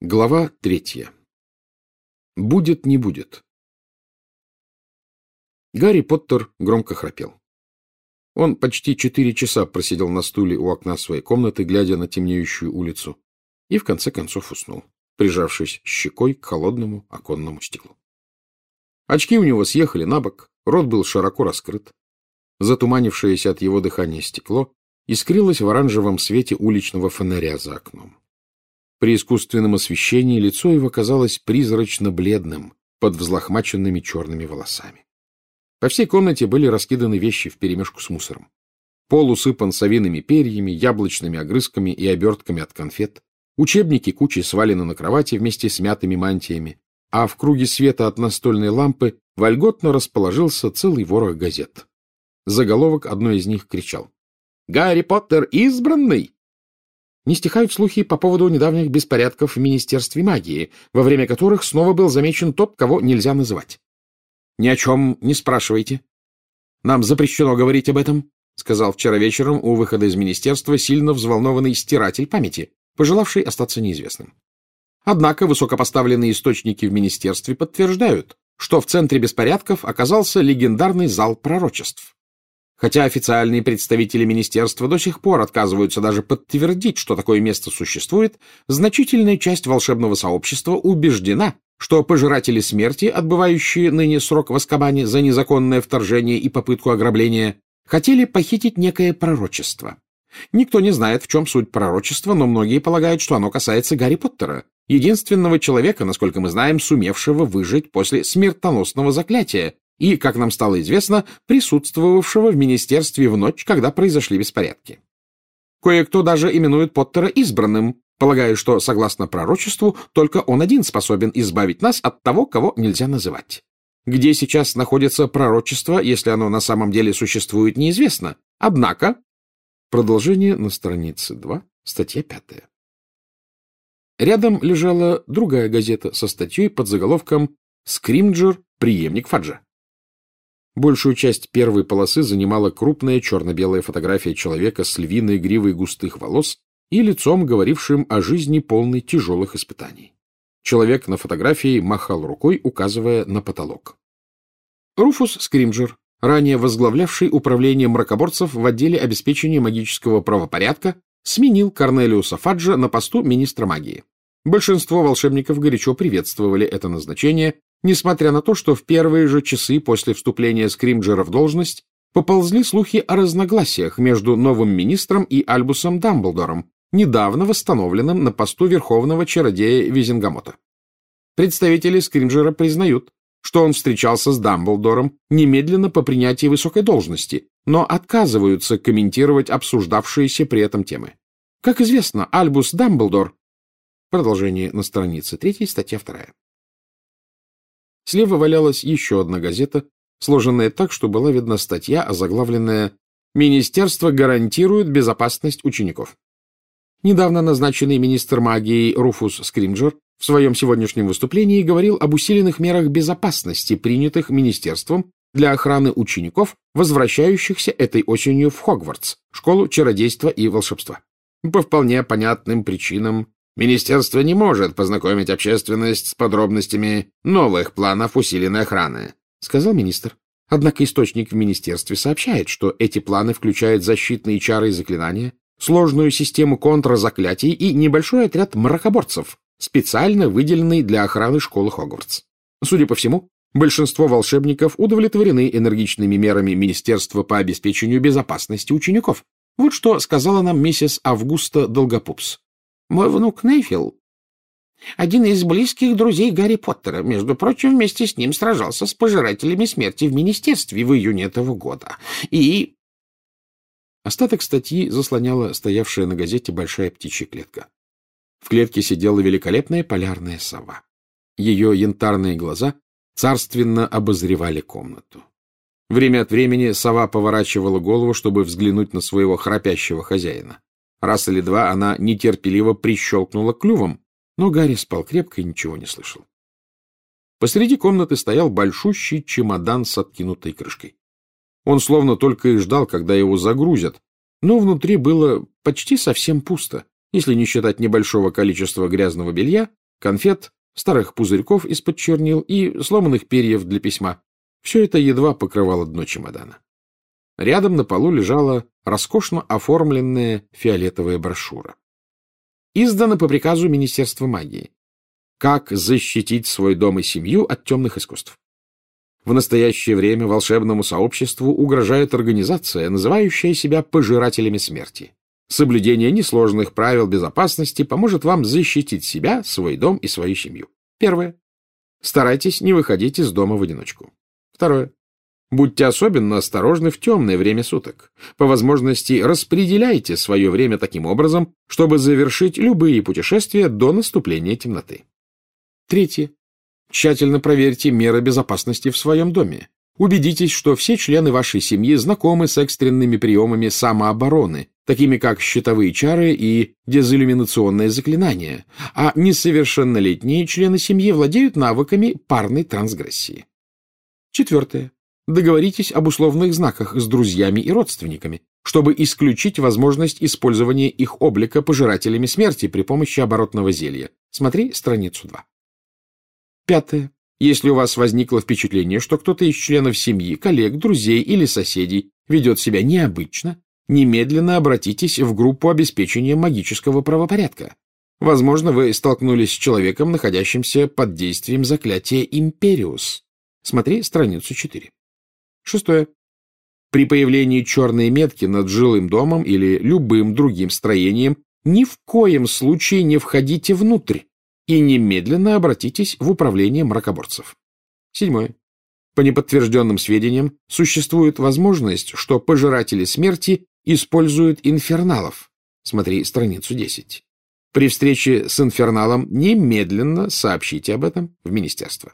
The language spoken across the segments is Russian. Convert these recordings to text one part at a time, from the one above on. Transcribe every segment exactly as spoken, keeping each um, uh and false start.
Глава третья. Будет, не будет. Гарри Поттер громко храпел. Он почти четыре часа просидел на стуле у окна своей комнаты, глядя на темнеющую улицу, и в конце концов уснул, прижавшись щекой к холодному оконному стеклу. Очки у него съехали на бок, рот был широко раскрыт. Затуманившееся от его дыхания стекло искрилось в оранжевом свете уличного фонаря за окном. При искусственном освещении лицо его казалось призрачно-бледным под взлохмаченными черными волосами. По всей комнате были раскиданы вещи вперемешку с мусором. Пол усыпан совиными перьями, яблочными огрызками и обертками от конфет. Учебники кучей свалены на кровати вместе с мятыми мантиями, а в круге света от настольной лампы вольготно расположился целый ворох газет. Заголовок одной из них кричал: «Гарри Поттер избранный!» Не стихают слухи по поводу недавних беспорядков в Министерстве магии, во время которых снова был замечен тот, кого нельзя называть. — Ни о чем не спрашивайте. — Нам запрещено говорить об этом, — сказал вчера вечером у выхода из министерства сильно взволнованный стиратель памяти, пожелавший остаться неизвестным. Однако высокопоставленные источники в министерстве подтверждают, что в центре беспорядков оказался легендарный зал пророчеств. Хотя официальные представители министерства до сих пор отказываются даже подтвердить, что такое место существует, значительная часть волшебного сообщества убеждена, что пожиратели смерти, отбывающие ныне срок в Азкабане за незаконное вторжение и попытку ограбления, хотели похитить некое пророчество. Никто не знает, в чем суть пророчества, но многие полагают, что оно касается Гарри Поттера, единственного человека, насколько мы знаем, сумевшего выжить после смертоносного заклятия, и, как нам стало известно, присутствовавшего в министерстве в ночь, когда произошли беспорядки. Кое-кто даже именует Поттера избранным, полагая, что, согласно пророчеству, только он один способен избавить нас от того, кого нельзя называть. Где сейчас находится пророчество, если оно на самом деле существует, неизвестно. Однако... Продолжение на странице два, статья пятая. Рядом лежала другая газета со статьей под заголовком «Скримджер. Преемник Фаджа». Большую часть первой полосы занимала крупная черно-белая фотография человека с львиной гривой густых волос и лицом, говорившим о жизни, полной тяжелых испытаний. Человек на фотографии махал рукой, указывая на потолок. Руфус Скримджер, ранее возглавлявший управление мракоборцев в отделе обеспечения магического правопорядка, сменил Корнелиуса Фаджа на посту министра магии. Большинство волшебников горячо приветствовали это назначение, несмотря на то, что в первые же часы после вступления Скримджера в должность поползли слухи о разногласиях между новым министром и Альбусом Дамблдором, недавно восстановленным на посту верховного чародея Визенгамота. Представители Скримджера признают, что он встречался с Дамблдором немедленно по принятии высокой должности, но отказываются комментировать обсуждавшиеся при этом темы. Как известно, Альбус Дамблдор... Продолжение на странице третьей, статья вторая. Слева валялась еще одна газета, сложенная так, что была видна статья, озаглавленная «Министерство гарантирует безопасность учеников». Недавно назначенный министр магии Руфус Скримджер в своем сегодняшнем выступлении говорил об усиленных мерах безопасности, принятых министерством для охраны учеников, возвращающихся этой осенью в Хогвартс, школу чародейства и волшебства. По вполне понятным причинам министерство не может познакомить общественность с подробностями новых планов усиленной охраны, — сказал министр. Однако источник в министерстве сообщает, что эти планы включают защитные чары и заклинания, сложную систему контрзаклятий и небольшой отряд мракоборцев, специально выделенный для охраны школы Хогвартс. Судя по всему, большинство волшебников удовлетворены энергичными мерами министерства по обеспечению безопасности учеников. Вот что сказала нам миссис Августа Долгопупс. Мой внук Нефил, один из близких друзей Гарри Поттера, между прочим, вместе с ним сражался с пожирателями смерти в министерстве в июне этого года. И... Остаток статьи заслоняла стоявшая на газете большая птичья клетка. В клетке сидела великолепная полярная сова. Ее янтарные глаза царственно обозревали комнату. Время от времени сова поворачивала голову, чтобы взглянуть на своего храпящего хозяина. Раз или два она нетерпеливо прищелкнула клювом, но Гарри спал крепко и ничего не слышал. Посреди комнаты стоял большущий чемодан с откинутой крышкой. Он словно только и ждал, когда его загрузят, но внутри было почти совсем пусто, если не считать небольшого количества грязного белья, конфет, старых пузырьков из-под чернил и сломанных перьев для письма. Все это едва покрывало дно чемодана. Рядом на полу лежала роскошно оформленная фиолетовая брошюра. Издана по приказу Министерства магии. Как защитить свой дом и семью от темных искусств. В настоящее время волшебному сообществу угрожает организация, называющая себя пожирателями смерти. Соблюдение несложных правил безопасности поможет вам защитить себя, свой дом и свою семью. Первое. Старайтесь не выходить из дома в одиночку. Второе. Будьте особенно осторожны в темное время суток. По возможности распределяйте свое время таким образом, чтобы завершить любые путешествия до наступления темноты. Третье. Тщательно проверьте меры безопасности в своем доме. Убедитесь, что все члены вашей семьи знакомы с экстренными приемами самообороны, такими как щитовые чары и дезиллюминационные заклинания, а несовершеннолетние члены семьи владеют навыками парной трансгрессии. Четвертое. Договоритесь об условных знаках с друзьями и родственниками, чтобы исключить возможность использования их облика пожирателями смерти при помощи оборотного зелья. Смотри страницу два. Пятое. Если у вас возникло впечатление, что кто-то из членов семьи, коллег, друзей или соседей ведет себя необычно, немедленно обратитесь в группу обеспечения магического правопорядка. Возможно, вы столкнулись с человеком, находящимся под действием заклятия «Империус». Смотри страницу четыре. Шестое. При появлении черной метки над жилым домом или любым другим строением ни в коем случае не входите внутрь и немедленно обратитесь в управление мракоборцев. Седьмое. По неподтвержденным сведениям, существует возможность, что пожиратели смерти используют инферналов. Смотри страницу десять. При встрече с инферналом немедленно сообщите об этом в министерство.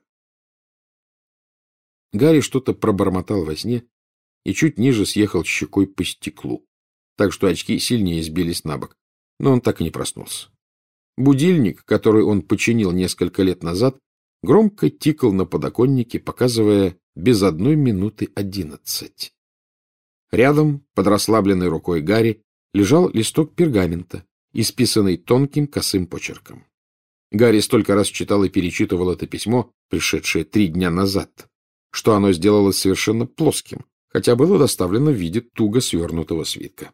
Гарри что-то пробормотал во сне и чуть ниже съехал щекой по стеклу, так что очки сильнее сбились на бок, но он так и не проснулся. Будильник, который он починил несколько лет назад, громко тикал на подоконнике, показывая без одной минуты одиннадцать. Рядом, под расслабленной рукой Гарри, лежал листок пергамента, исписанный тонким косым почерком. Гарри столько раз читал и перечитывал это письмо, пришедшее три дня назад, что оно сделалось совершенно плоским, хотя было доставлено в виде туго свернутого свитка.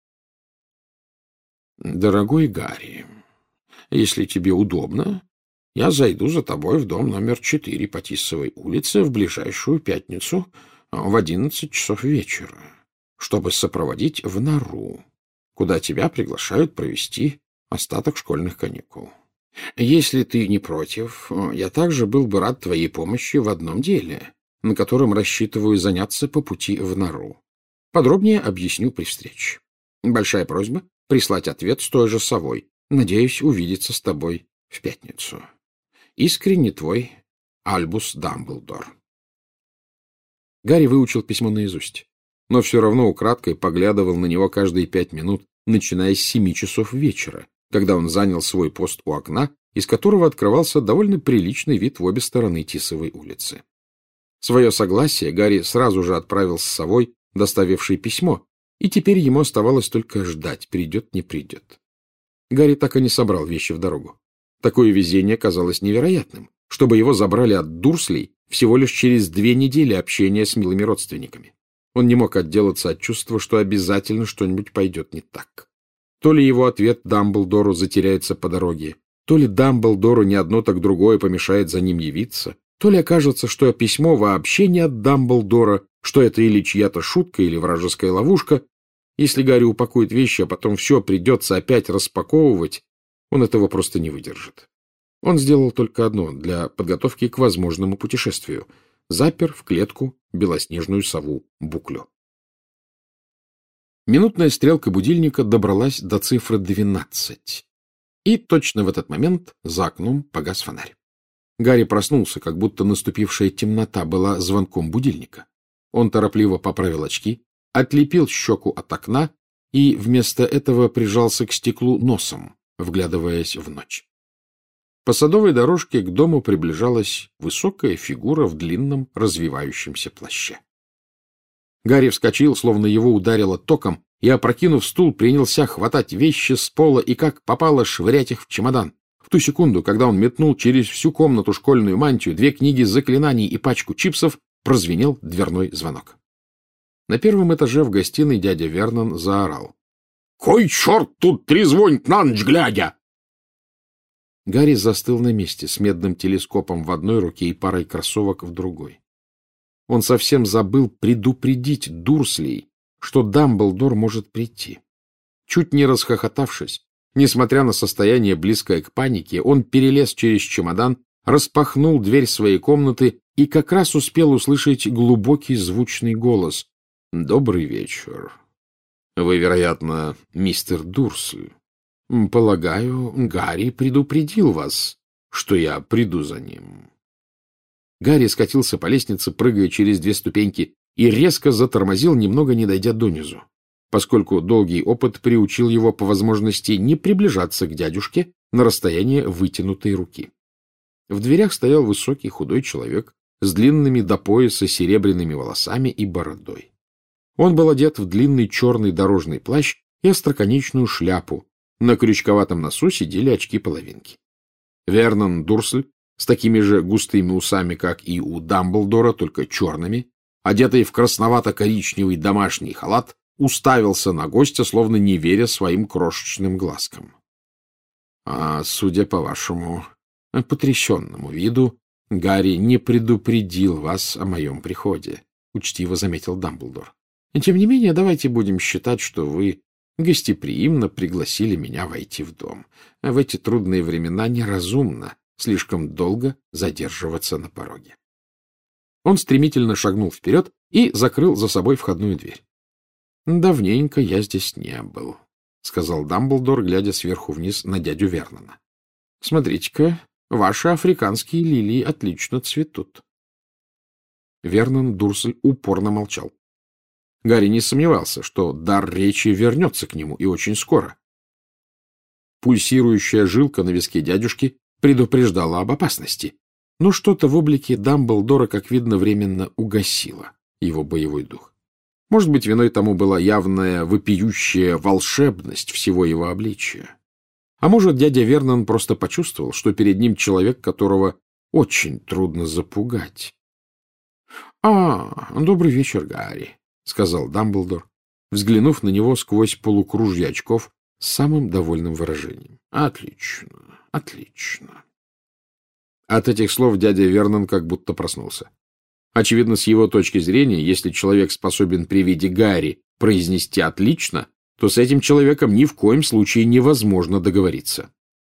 «Дорогой Гарри, если тебе удобно, я зайду за тобой в дом номер четыре по Тиссовой улице в ближайшую пятницу в одиннадцать часов вечера, чтобы сопроводить в нору, куда тебя приглашают провести остаток школьных каникул. Если ты не против, я также был бы рад твоей помощи в одном деле, на котором рассчитываю заняться по пути в нору. Подробнее объясню при встрече. Большая просьба прислать ответ с той же совой. Надеюсь увидеться с тобой в пятницу. Искренне твой Альбус Дамблдор». Гарри выучил письмо наизусть, но все равно украдкой поглядывал на него каждые пять минут, начиная с семи часов вечера, когда он занял свой пост у окна, из которого открывался довольно приличный вид в обе стороны Тисовой улицы. Свое согласие Гарри сразу же отправил с совой, доставившей письмо, и теперь ему оставалось только ждать, придет, не придет. Гарри так и не собрал вещи в дорогу. Такое везение казалось невероятным, чтобы его забрали от Дурслей всего лишь через две недели общения с милыми родственниками. Он не мог отделаться от чувства, что обязательно что-нибудь пойдет не так. То ли его ответ Дамблдору затеряется по дороге, то ли Дамблдору не одно, так другое помешает за ним явиться, то ли окажется, что письмо вообще не от Дамблдора, что это или чья-то шутка, или вражеская ловушка. Если Гарри упакует вещи, а потом все придется опять распаковывать, он этого просто не выдержит. Он сделал только одно для подготовки к возможному путешествию — запер в клетку белоснежную сову Буклю. Минутная стрелка будильника добралась до цифры двенадцать, и точно в этот момент за окном погас фонарь. Гарри проснулся, как будто наступившая темнота была звонком будильника. Он торопливо поправил очки, отлепил щеку от окна и вместо этого прижался к стеклу носом, вглядываясь в ночь. По садовой дорожке к дому приближалась высокая фигура в длинном развивающемся плаще. Гарри вскочил, словно его ударило током, и, опрокинув стул, принялся хватать вещи с пола и как попало швырять их в чемодан. В ту секунду, когда он метнул через всю комнату школьную мантию, две книги заклинаний и пачку чипсов, прозвенел дверной звонок. На первом этаже в гостиной дядя Вернон заорал: «Кой черт тут трезвонит на ночь глядя?» Гарри застыл на месте с медным телескопом в одной руке и парой кроссовок в другой. Он совсем забыл предупредить Дурслей, что Дамблдор может прийти. Чуть не расхохотавшись, несмотря на состояние, близкое к панике, он перелез через чемодан, распахнул дверь своей комнаты и как раз успел услышать глубокий звучный голос. «Добрый вечер. Вы, вероятно, мистер Дурсль. Полагаю, Гарри предупредил вас, что я приду за ним». Гарри скатился по лестнице, прыгая через две ступеньки, и резко затормозил, немного не дойдя донизу, поскольку долгий опыт приучил его по возможности не приближаться к дядюшке на расстояние вытянутой руки. В дверях стоял высокий худой человек с длинными до пояса серебряными волосами и бородой. Он был одет в длинный черный дорожный плащ и остроконечную шляпу. На крючковатом носу сидели очки-половинки. Вернон Дурсль, с такими же густыми усами, как и у Дамблдора, только черными, одетый в красновато-коричневый домашний халат, уставился на гостя, словно не веря своим крошечным глазкам. — А судя по вашему потрясенному виду, Гарри не предупредил вас о моем приходе, — учтиво заметил Дамблдор. — Тем не менее, давайте будем считать, что вы гостеприимно пригласили меня войти в дом. В эти трудные времена неразумно слишком долго задерживаться на пороге. Он стремительно шагнул вперед и закрыл за собой входную дверь. — Давненько я здесь не был, — сказал Дамблдор, глядя сверху вниз на дядю Вернона. — Смотрите-ка, ваши африканские лилии отлично цветут. Вернон Дурсль упорно молчал. Гарри не сомневался, что дар речи вернется к нему, и очень скоро. Пульсирующая жилка на виске дядюшки предупреждала об опасности, но что-то в облике Дамблдора, как видно, временно угасило его боевой дух. Может быть, виной тому была явная вопиющая волшебность всего его обличия. А может, дядя Вернон просто почувствовал, что перед ним человек, которого очень трудно запугать. — А, добрый вечер, Гарри, — сказал Дамблдор, взглянув на него сквозь полукружья очков с самым довольным выражением. — Отлично, отлично. От этих слов дядя Вернон как будто проснулся. Очевидно, с его точки зрения, если человек способен при виде Гарри произнести «отлично», то с этим человеком ни в коем случае невозможно договориться.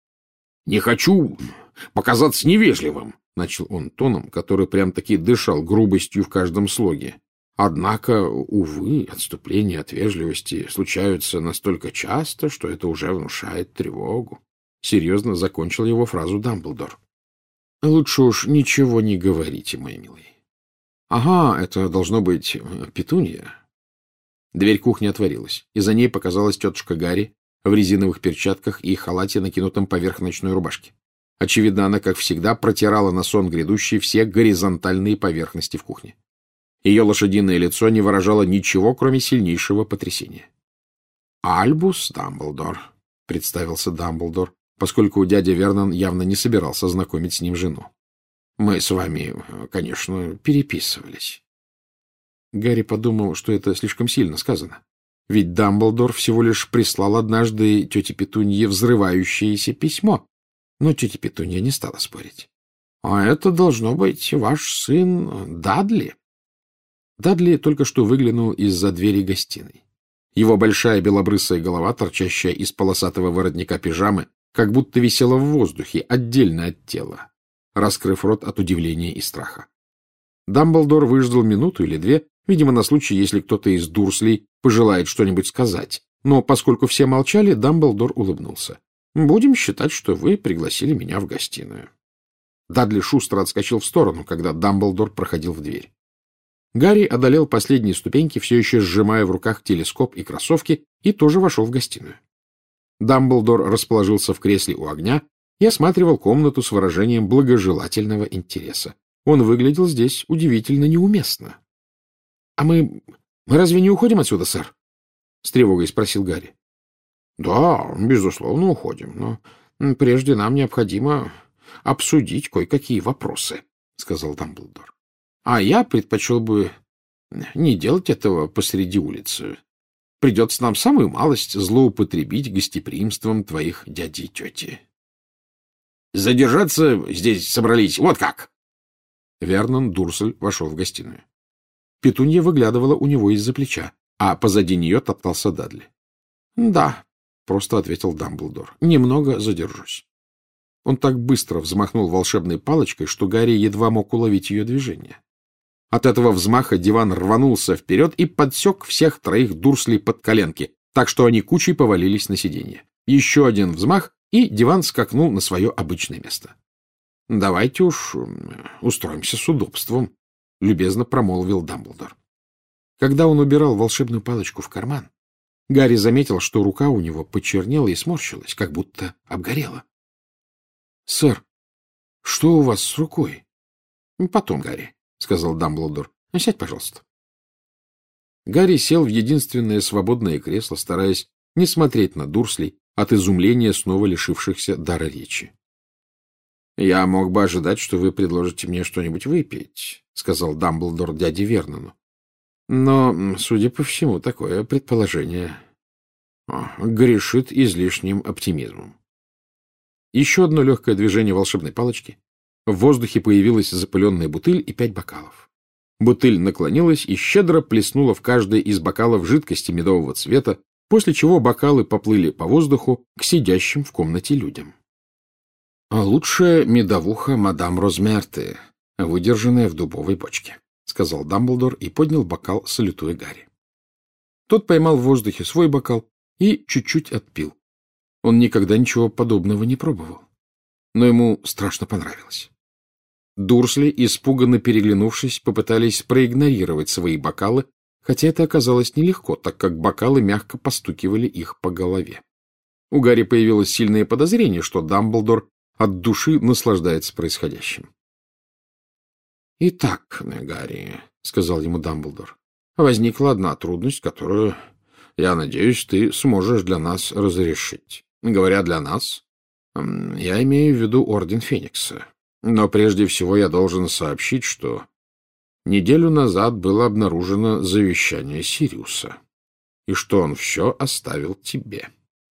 — Не хочу показаться невежливым, — начал он тоном, который прям-таки дышал грубостью в каждом слоге. Однако, увы, отступления от вежливости случаются настолько часто, что это уже внушает тревогу. Серьезно закончил его фразу Дамблдор. — Лучше уж ничего не говорите, мой милый. — Ага, это должно быть Петунья. Дверь кухни отворилась, и за ней показалась тетушка Гарри в резиновых перчатках и халате, накинутом поверх ночной рубашки. Очевидно, она, как всегда, протирала на сон грядущий все горизонтальные поверхности в кухне. Ее лошадиное лицо не выражало ничего, кроме сильнейшего потрясения. — Альбус Дамблдор, — представился Дамблдор, поскольку дядя Вернон явно не собирался знакомить с ним жену. — Мы с вами, конечно, переписывались. Гарри подумал, что это слишком сильно сказано. Ведь Дамблдор всего лишь прислал однажды тете Петунье взрывающееся письмо. Но тетя Петунья не стала спорить. — А это должно быть ваш сын Дадли. Дадли только что выглянул из-за двери гостиной. Его большая белобрысая голова, торчащая из полосатого воротника пижамы, как будто висела в воздухе, отдельно от тела, раскрыв рот от удивления и страха. Дамблдор выждал минуту или две, видимо, на случай, если кто-то из Дурслей пожелает что-нибудь сказать. Но поскольку все молчали, Дамблдор улыбнулся. — Будем считать, что вы пригласили меня в гостиную. Дадли шустро отскочил в сторону, когда Дамблдор проходил в дверь. Гарри одолел последние ступеньки, все еще сжимая в руках телескоп и кроссовки, и тоже вошел в гостиную. Дамблдор расположился в кресле у огня и осматривал комнату с выражением благожелательного интереса. Он выглядел здесь удивительно неуместно. — А мы... мы разве не уходим отсюда, сэр? — с тревогой спросил Гарри. — Да, безусловно, уходим, но — Прежде нам необходимо обсудить кое-какие вопросы, — сказал Дамблдор. — А я предпочел бы не делать этого посреди улицы. Придется нам самую малость злоупотребить гостеприимством твоих дяди и тети. — Задержаться здесь собрались, вот как! Вернон Дурсль вошел в гостиную. Петунья выглядывала у него из-за плеча, а позади нее топтался Дадли. — Да, — просто ответил Дамблдор, — немного задержусь. Он так быстро взмахнул волшебной палочкой, что Гарри едва мог уловить ее движение. От этого взмаха диван рванулся вперед и подсек всех троих Дурслей под коленки, так что они кучей повалились на сиденье. Еще один взмах, и диван скакнул на свое обычное место. — Давайте уж устроимся с удобством, — любезно промолвил Дамблдор. Когда он убирал волшебную палочку в карман, Гарри заметил, что рука у него почернела и сморщилась, как будто обгорела. — Сэр, что у вас с рукой? — Потом, Гарри, — сказал Дамблдор. — Сядь, пожалуйста. Гарри сел в единственное свободное кресло, стараясь не смотреть на Дурслей, от изумления снова лишившихся дара речи. — Я мог бы ожидать, что вы предложите мне что-нибудь выпить, — сказал Дамблдор дяде Вернону. Но, судя по всему, такое предположение о, грешит излишним оптимизмом. Еще одно легкое движение волшебной палочки. В воздухе появилась запыленная бутыль и пять бокалов. Бутыль наклонилась и щедро плеснула в каждый из бокалов жидкости медового цвета, после чего бокалы поплыли по воздуху к сидящим в комнате людям. — А лучшая медовуха мадам Розмерты, выдержанная в дубовой бочке, — сказал Дамблдор и поднял бокал, салютуя Гарри. Тот поймал в воздухе свой бокал и чуть-чуть отпил. Он никогда ничего подобного не пробовал, но ему страшно понравилось. Дурсли, испуганно переглянувшись, попытались проигнорировать свои бокалы, хотя это оказалось нелегко, так как бокалы мягко постукивали их по голове. У Гарри появилось сильное подозрение, что Дамблдор от души наслаждается происходящим. — Итак, Гарри, — сказал ему Дамблдор, — возникла одна трудность, которую, я надеюсь, ты сможешь для нас разрешить. Говоря «для нас», я имею в виду Орден Феникса. Но прежде всего я должен сообщить, что неделю назад было обнаружено завещание Сириуса, и что он все оставил тебе.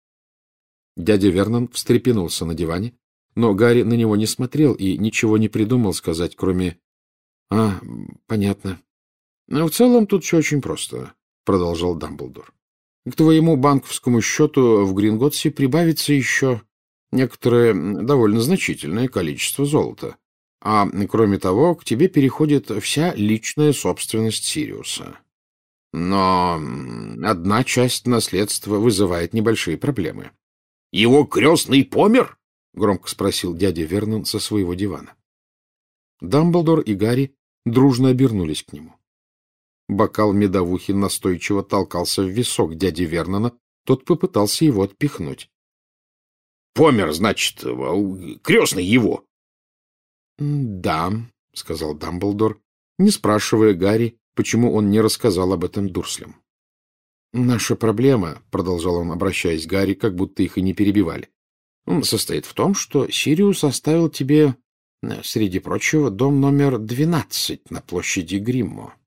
Дядя Вернон встрепенулся на диване, но Гарри на него не смотрел и ничего не придумал сказать, кроме «А, понятно». — В целом тут все очень просто, — продолжал Дамблдор. — К твоему банковскому счету в Гринготтсе прибавится еще некоторое довольно значительное количество золота. А, кроме того, к тебе переходит вся личная собственность Сириуса. Но одна часть наследства вызывает небольшие проблемы. — Его крестный помер? — громко спросил дядя Вернон со своего дивана. Дамблдор и Гарри дружно обернулись к нему. Бокал медовухи настойчиво толкался в висок дяди Вернона, тот попытался его отпихнуть. — Помер, значит, крестный его? — Да, — сказал Дамблдор, не спрашивая Гарри, почему он не рассказал об этом Дурслям. — Наша проблема, — продолжал он, обращаясь к Гарри, как будто их и не перебивали, — состоит в том, что Сириус оставил тебе, среди прочего, дом номер двенадцать на площади Гриммо.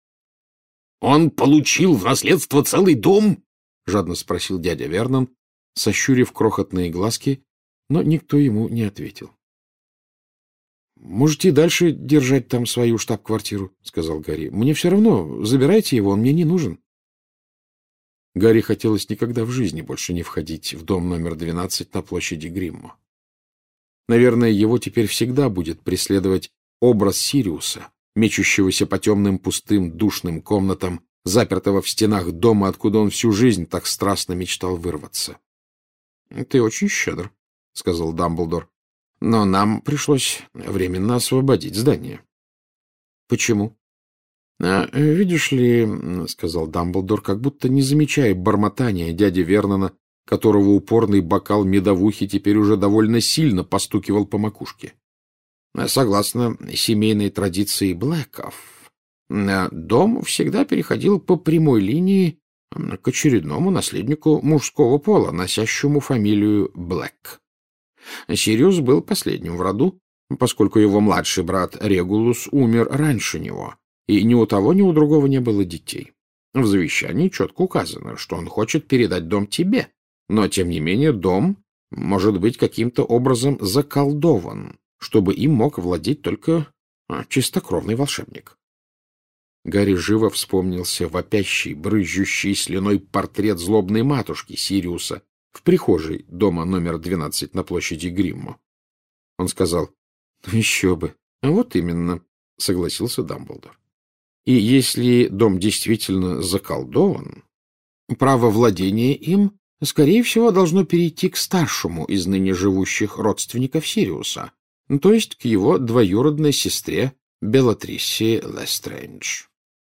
— Он получил в наследство целый дом? — жадно спросил дядя Вернон, сощурив крохотные глазки, но никто ему не ответил. — Можете дальше держать там свою штаб-квартиру, — сказал Гарри. — Мне все равно, забирайте его, он мне не нужен. Гарри хотелось никогда в жизни больше не входить в дом номер двенадцать на площади Гриммо. Наверное, его теперь всегда будет преследовать образ Сириуса, мечущегося по темным, пустым, душным комнатам, запертого в стенах дома, откуда он всю жизнь так страстно мечтал вырваться. — Ты очень щедр, — сказал Дамблдор, — но нам пришлось временно освободить здание. — Почему? — Видишь ли, — сказал Дамблдор, как будто не замечая бормотания дяди Вернона, которого упорный бокал медовухи теперь уже довольно сильно постукивал по макушке. Согласно семейной традиции Блэков, дом всегда переходил по прямой линии к очередному наследнику мужского пола, носящему фамилию Блэк. Сириус был последним в роду, поскольку его младший брат Регулус умер раньше него, и ни у того, ни у другого не было детей. В завещании четко указано, что он хочет передать дом тебе, но, тем не менее, дом может быть каким-то образом заколдован, чтобы им мог владеть только чистокровный волшебник. Гарри живо вспомнился вопящий, брызжущий слюной портрет злобной матушки Сириуса в прихожей дома номер двенадцать на площади Гриммо. Он сказал: — Еще бы. — Вот именно, — согласился Дамблдор. — И если дом действительно заколдован, право владения им, скорее всего, должно перейти к старшему из ныне живущих родственников Сириуса, то есть к его двоюродной сестре Белатриссе Лестрейндж.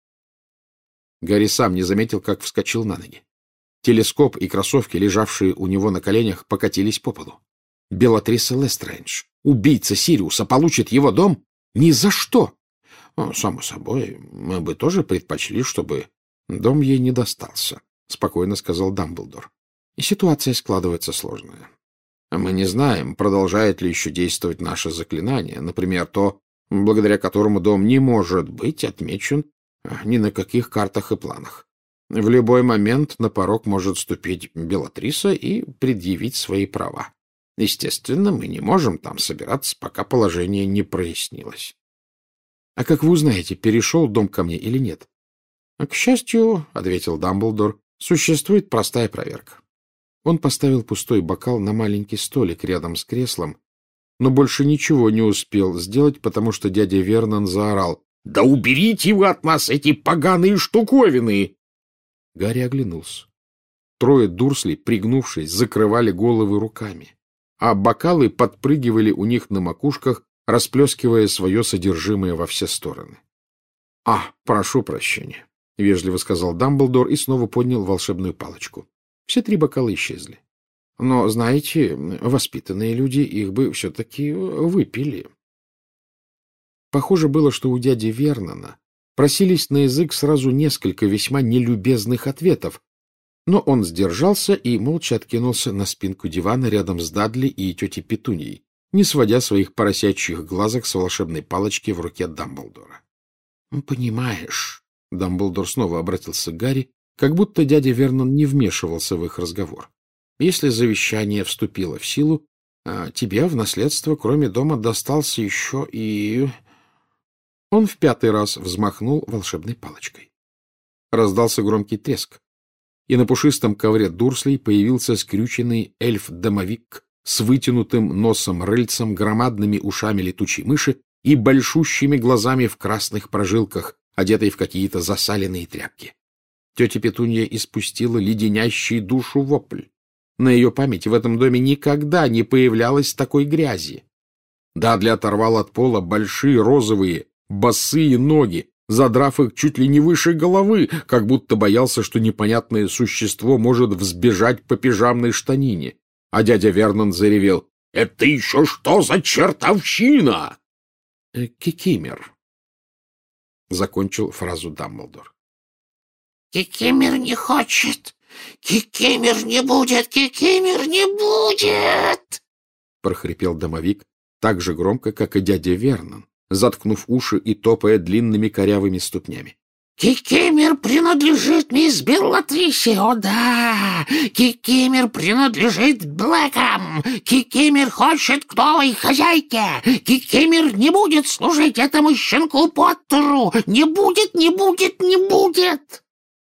Гарри сам не заметил, как вскочил на ноги. Телескоп и кроссовки, лежавшие у него на коленях, покатились по полу. Белатрисса Лестрейндж, убийца Сириуса, получит его дом? Ни за что! Ну, само собой, мы бы тоже предпочли, чтобы дом ей не достался, — спокойно сказал Дамблдор. И ситуация складывается сложная. Мы не знаем, продолжает ли еще действовать наше заклинание, например, то, благодаря которому дом не может быть отмечен ни на каких картах и планах. В любой момент на порог может ступить Белатрисса и предъявить свои права. Естественно, мы не можем там собираться, пока положение не прояснилось. — А как вы узнаете, перешел дом ко мне или нет? — К счастью, — ответил Дамблдор, — существует простая проверка. Он поставил пустой бокал на маленький столик рядом с креслом, но больше ничего не успел сделать, потому что дядя Вернон заорал: — Да уберите вы от нас эти поганые штуковины! Гарри оглянулся. Трое дурслей, пригнувшись, закрывали головы руками, а бокалы подпрыгивали у них на макушках, расплескивая свое содержимое во все стороны. — А, прошу прощения, — вежливо сказал Дамблдор и снова поднял волшебную палочку. Все три бокала исчезли. Но, знаете, воспитанные люди их бы все-таки выпили. Похоже было, что у дяди Вернона просились на язык сразу несколько весьма нелюбезных ответов, но он сдержался и молча откинулся на спинку дивана рядом с Дадли и тетей Петуньей, не сводя своих поросячьих глазок с волшебной палочки в руке Дамблдора. — Понимаешь, — Дамблдор снова обратился к Гарри, как будто дядя Вернон не вмешивался в их разговор. — Если завещание вступило в силу, тебе в наследство, кроме дома, достался еще и... Он в пятый раз взмахнул волшебной палочкой. Раздался громкий треск, и на пушистом ковре дурслей появился скрюченный эльф-домовик с вытянутым носом-рыльцем, громадными ушами летучей мыши и большущими глазами в красных прожилках, одетый в какие-то засаленные тряпки. Тетя Петунья испустила леденящий душу вопль. На ее памяти в этом доме никогда не появлялось такой грязи. Дадли оторвал от пола большие розовые босые ноги, задрав их чуть ли не выше головы, как будто боялся, что непонятное существо может взбежать по пижамной штанине. А дядя Вернон заревел: — Это еще что за чертовщина? «Э, — Кикимер, — закончил фразу Дамблдор. — Кикимер не хочет! Кикимер не будет! Кикимер не будет! — прохрипел домовик так же громко, как и дядя Вернон, заткнув уши и топая длинными корявыми ступнями. — Кикимер принадлежит мисс Беллатрисе, о да! Кикимер принадлежит Блэкам! Кикимер хочет к новой хозяйке! Кикимер не будет служить этому щенку Поттеру! Не будет, не будет, не будет!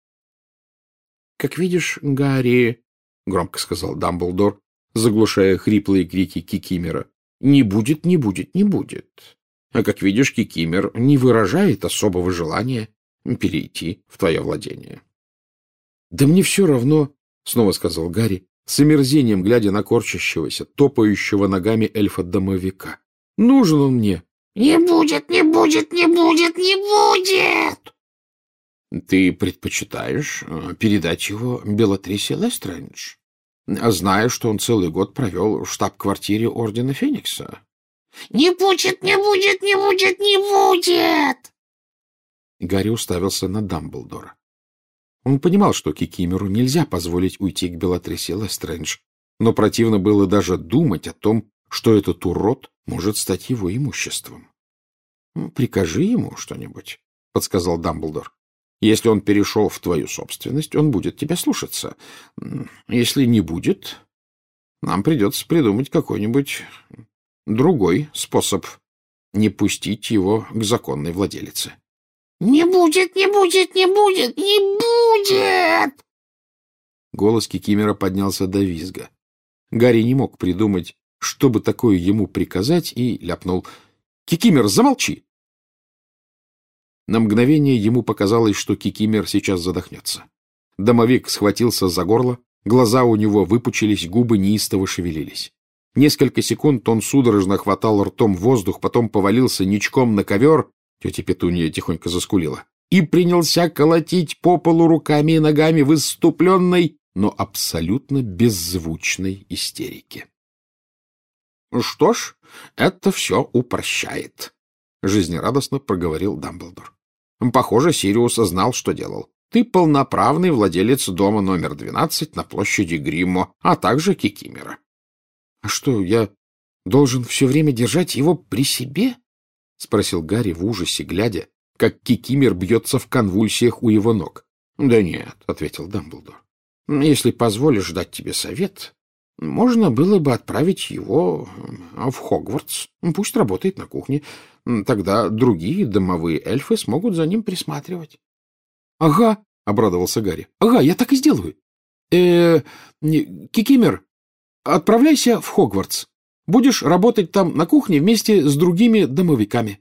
— Как видишь, Гарри, — громко сказал Дамблдор, заглушая хриплые крики Кикимера, — не будет, не будет, не будет. А как видишь, Кикимер не выражает особого желания перейти в твое владение. — Да мне все равно, — снова сказал Гарри, с омерзением глядя на корчащегося, топающего ногами эльфа-домовика. — Нужен он мне. — Не будет, не будет, не будет, не будет! — Ты предпочитаешь передать его Белатрисе Лестрейндж, зная, что он целый год провел в штаб-квартире Ордена Феникса? — Не будет, не будет, не будет, не будет! Гарри уставился на Дамблдора. Он понимал, что Кикимеру нельзя позволить уйти к Белатрисе Лестрейндж, но противно было даже думать о том, что этот урод может стать его имуществом. — Прикажи ему что-нибудь, — подсказал Дамблдор. — Если он перешел в твою собственность, он будет тебя слушаться. Если не будет, нам придется придумать какой-нибудь другой способ не пустить его к законной владелице. — Не будет, не будет, не будет, не будет! Голос Кикимера поднялся до визга. Гарри не мог придумать, чтобы такое ему приказать, и ляпнул: — Кикимер, замолчи! На мгновение ему показалось, что Кикимер сейчас задохнется. Домовик схватился за горло, глаза у него выпучились, губы неистово шевелились. Несколько секунд он судорожно хватал ртом воздух, потом повалился ничком на ковер, тетя Петунья тихонько заскулила, и принялся колотить по полу руками и ногами в исступленной, но абсолютно беззвучной истерике. — Что ж, это все упрощает, — жизнерадостно проговорил Дамблдор. — Похоже, Сириус знал, что делал. Ты полноправный владелец дома номер двенадцать на площади Гриммо, а также Кикимера. — А что, я должен все время держать его при себе? — спросил Гарри в ужасе, глядя, как Кикимер бьется в конвульсиях у его ног. — Да нет, — ответил Дамблдор. — Если позволишь дать тебе совет, можно было бы отправить его в Хогвартс. Пусть работает на кухне. Тогда другие домовые эльфы смогут за ним присматривать. — Ага, — обрадовался Гарри. — Ага, я так и сделаю. Э, Кикимер, отправляйся в Хогвартс. Будешь работать там на кухне вместе с другими домовиками.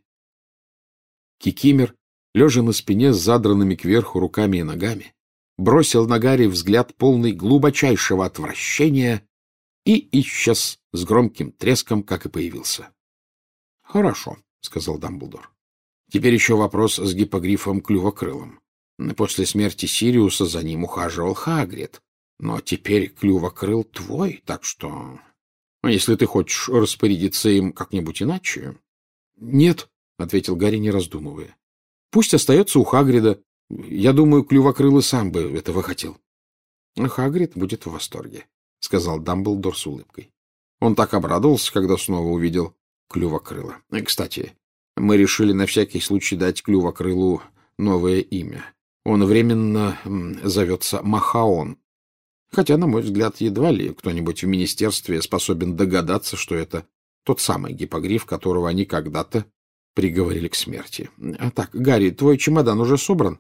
Кикимер, лежа на спине с задранными кверху руками и ногами, бросил на Гарри взгляд полный глубочайшего отвращения и исчез с громким треском, как и появился. — Хорошо, — сказал Дамблдор. — Теперь еще вопрос с гиппогрифом Клювокрылом. После смерти Сириуса за ним ухаживал Хагрид, но теперь Клювокрыл твой, так что... Если ты хочешь распорядиться им как-нибудь иначе... — Нет, — ответил Гарри, не раздумывая. — Пусть остается у Хагрида. Я думаю, Клювокрыл и сам бы этого хотел. — Хагрид будет в восторге, — сказал Дамблдор с улыбкой. Он так обрадовался, когда снова увидел Клювокрыла. Кстати, мы решили на всякий случай дать Клювокрылу новое имя. Он временно зовется Махаон. Хотя, на мой взгляд, едва ли кто-нибудь в министерстве способен догадаться, что это тот самый гиппогриф, которого они когда-то приговорили к смерти. А так, Гарри, твой чемодан уже собран?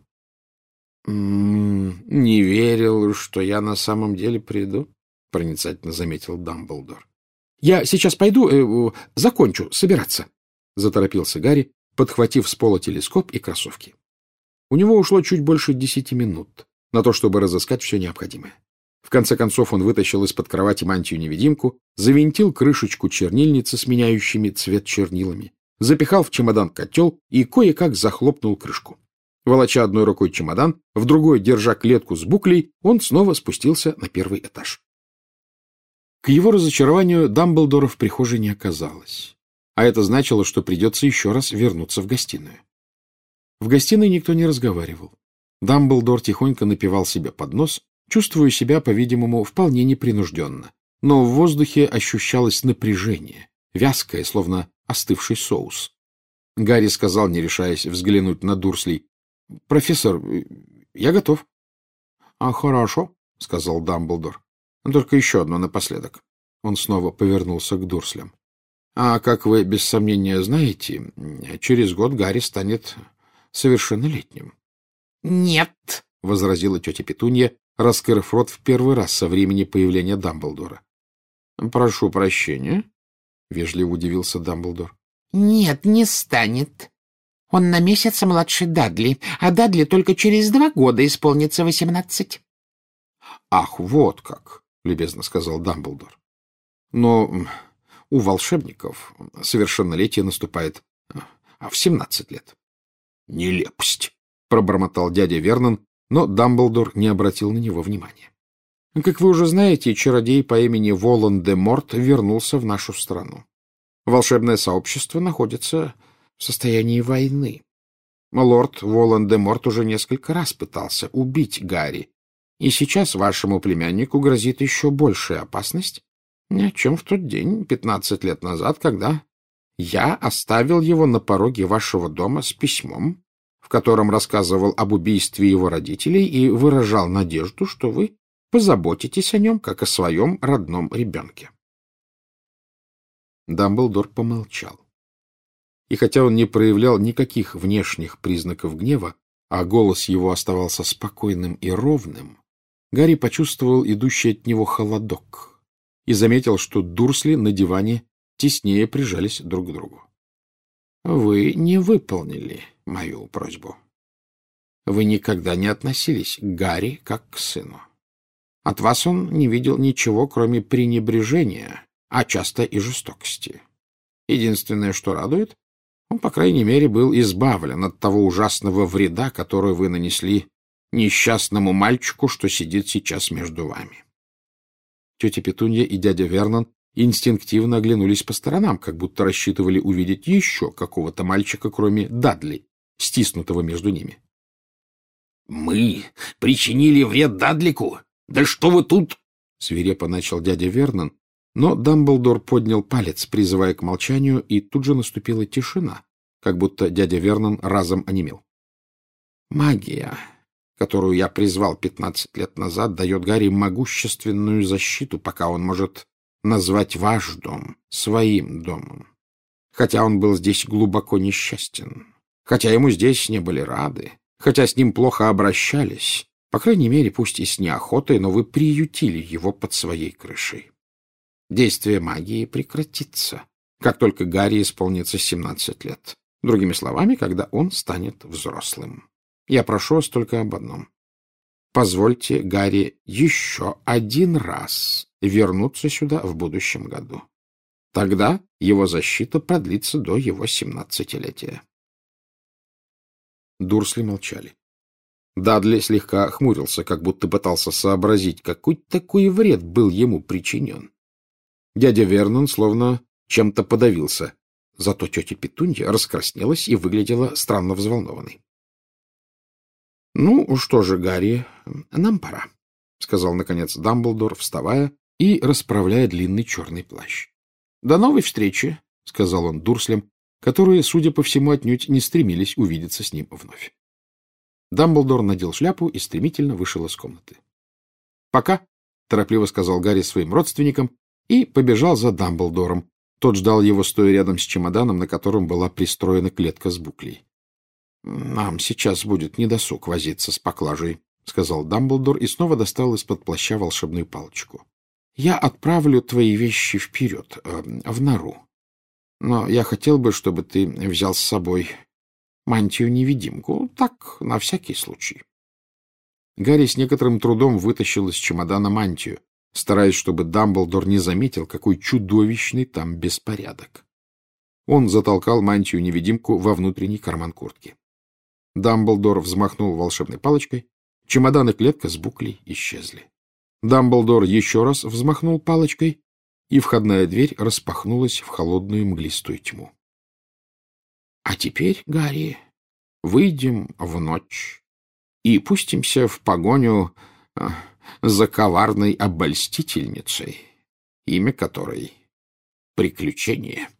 — Не верил, что я на самом деле приду, — проницательно заметил Дамблдор. — Я сейчас пойду, э, закончу собираться, — заторопился Гарри, подхватив с пола телескоп и кроссовки. У него ушло чуть больше десяти минут на то, чтобы разыскать все необходимое. В конце концов он вытащил из-под кровати мантию-невидимку, завинтил крышечку чернильницы с меняющими цвет чернилами, запихал в чемодан котел и кое-как захлопнул крышку. Волоча одной рукой чемодан, в другой, держа клетку с буклей, он снова спустился на первый этаж. К его разочарованию Дамблдора в прихожей не оказалось, а это значило, что придется еще раз вернуться в гостиную. В гостиной никто не разговаривал. Дамблдор тихонько напевал себе под нос, чувствуя себя, по-видимому, вполне непринужденно, но в воздухе ощущалось напряжение, вязкое, словно остывший соус. Гарри сказал, не решаясь взглянуть на Дурслей: — Профессор, я готов. — А хорошо, — сказал Дамблдор. — Только еще одно напоследок. Он снова повернулся к Дурслям. — А как вы без сомнения знаете, через год Гарри станет совершеннолетним. — Нет, — возразила тетя Петунья, раскрыв рот в первый раз со времени появления Дамблдора. — Прошу прощения, — вежливо удивился Дамблдор. — Нет, не станет. Он на месяц младше Дадли, а Дадли только через два года исполнится восемнадцать. — Ах, вот как, — любезно сказал Дамблдор. — Но у волшебников совершеннолетие наступает в семнадцать лет. — Нелепость, — пробормотал дядя Вернон, но Дамблдор не обратил на него внимания. Как вы уже знаете, чародей по имени Волан-де-Морт вернулся в нашу страну. Волшебное сообщество находится в состоянии войны. Лорд Волан-де-Морт уже несколько раз пытался убить Гарри, и сейчас вашему племяннику грозит еще большая опасность, — Ни о чем в тот день, пятнадцать лет назад, когда я оставил его на пороге вашего дома с письмом, в котором рассказывал об убийстве его родителей и выражал надежду, что вы позаботитесь о нем, как о своем родном ребенке. Дамблдор помолчал. И хотя он не проявлял никаких внешних признаков гнева, а голос его оставался спокойным и ровным, Гарри почувствовал идущий от него холодок и заметил, что Дурсли на диване теснее прижались друг к другу. — Вы не выполнили мою просьбу. Вы никогда не относились к Гарри как к сыну. От вас он не видел ничего, кроме пренебрежения, а часто и жестокости. Единственное, что радует, он, по крайней мере, был избавлен от того ужасного вреда, который вы нанесли несчастному мальчику, что сидит сейчас между вами. Тетя Петунья и дядя Вернон инстинктивно оглянулись по сторонам, как будто рассчитывали увидеть еще какого-то мальчика, кроме Дадли, стиснутого между ними. — Мы причинили вред Дадлику? Да что вы тут? — свирепо начал дядя Вернон, но Дамблдор поднял палец, призывая к молчанию, и тут же наступила тишина, как будто дядя Вернон разом онемел. — Магия, которую я призвал пятнадцать лет назад, дает Гарри могущественную защиту, пока он может назвать ваш дом своим домом. Хотя он был здесь глубоко несчастен, хотя ему здесь не были рады, хотя с ним плохо обращались, по крайней мере, пусть и с неохотой, но вы приютили его под своей крышей. Действие магии прекратится, как только Гарри исполнится семнадцать лет. Другими словами, когда он станет взрослым. Я прошу вас только об одном. Позвольте Гарри еще один раз вернуться сюда в будущем году. Тогда его защита продлится до его семнадцатилетия. Дурсли молчали. Дадли слегка хмурился, как будто пытался сообразить, какой такой вред был ему причинен. Дядя Вернон словно чем-то подавился, зато тетя Петунья раскраснелась и выглядела странно взволнованной. — Ну, что же, Гарри, нам пора, — сказал, наконец, Дамблдор, вставая и расправляя длинный черный плащ. — До новой встречи, — сказал он Дурслям, которые, судя по всему, отнюдь не стремились увидеться с ним вновь. Дамблдор надел шляпу и стремительно вышел из комнаты. — Пока, — торопливо сказал Гарри своим родственникам и побежал за Дамблдором. Тот ждал его, стоя рядом с чемоданом, на котором была пристроена клетка с буклей. — Нам сейчас будет недосуг возиться с поклажей, — сказал Дамблдор и снова достал из-под плаща волшебную палочку. — Я отправлю твои вещи вперед, э, в нору. Но я хотел бы, чтобы ты взял с собой мантию-невидимку, так, на всякий случай. Гарри с некоторым трудом вытащил из чемодана мантию, стараясь, чтобы Дамблдор не заметил, какой чудовищный там беспорядок. Он затолкал мантию-невидимку во внутренний карман куртки. Дамблдор взмахнул волшебной палочкой, чемодан и клетка с буклей исчезли. Дамблдор еще раз взмахнул палочкой, и входная дверь распахнулась в холодную мглистую тьму. — А теперь, Гарри, выйдем в ночь и пустимся в погоню э, за коварной обольстительницей, имя которой — Приключение.